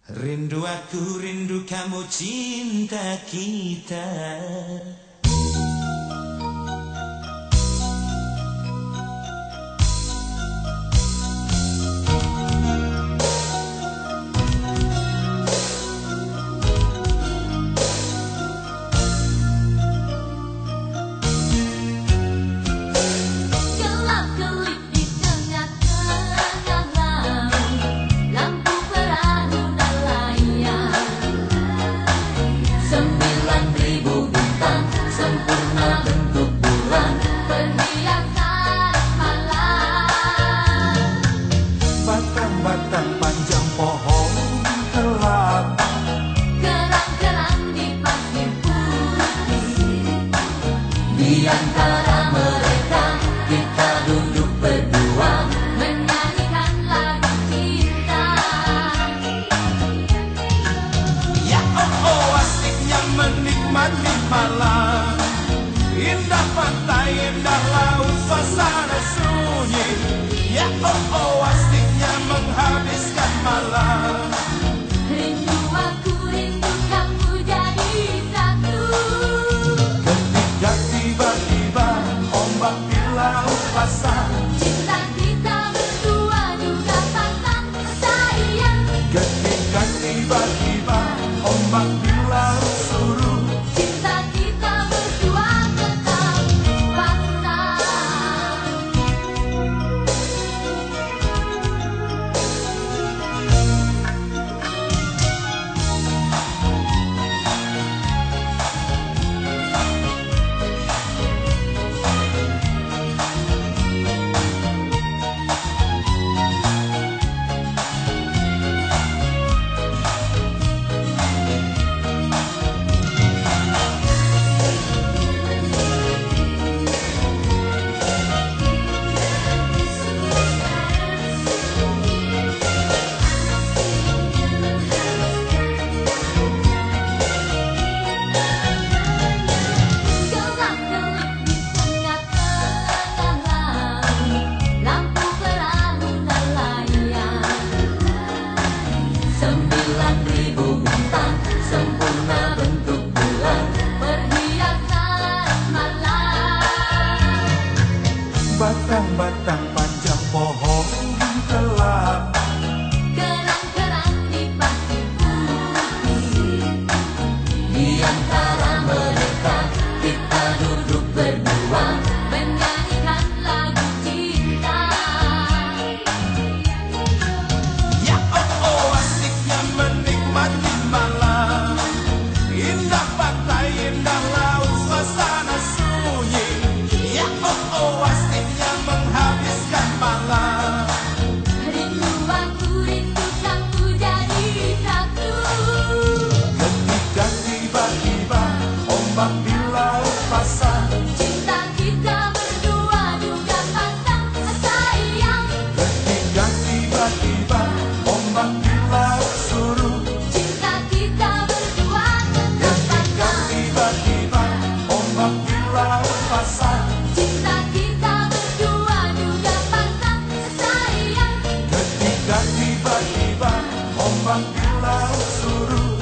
Rindu aku, rindu kamu, cinta kita. Batang panjang pohon kelapa, Kerang-kerang di pasir putih. Di antara mereka kita duduk berdua, menyanyikan lagu cinta. ya oh asiknya menikmati malam. Indah pantai, indah laut, suasana sunyi. Ya oh asiknya menghabiskan malam. Rindu aku, rindu kamu jadi satu. Ketika tiba-tiba ombak di laut pasang, Cinta kita berdua juga pasang sayang. ketika tiba-tiba ombak di laut surut, Cinta kita berdua tetap pasang. batang-batang panjang pohon kelapa, Kerang-kerang di pasir putih. Di antara mereka kita duduk berdua, menyanyikan lagu cinta. ya oh asiknya menikmati malam. Indah pantai, indah laut, suasana sunyi. Ya oh asiknya menghabiskan malam. Rindu aku, rindu kamu jadi satu. Ketika tiba-tiba ombak di laut pasang, Cinta kita berdua juga pasang sayang. ketika tiba-tiba ombak di laut surut, Cinta kita berdua tetap ketika pasang. tiba-tiba ombak di laut pasang, Cinta kita berdua juga pasang sayang. ketika tiba-tiba ombak di laut surut.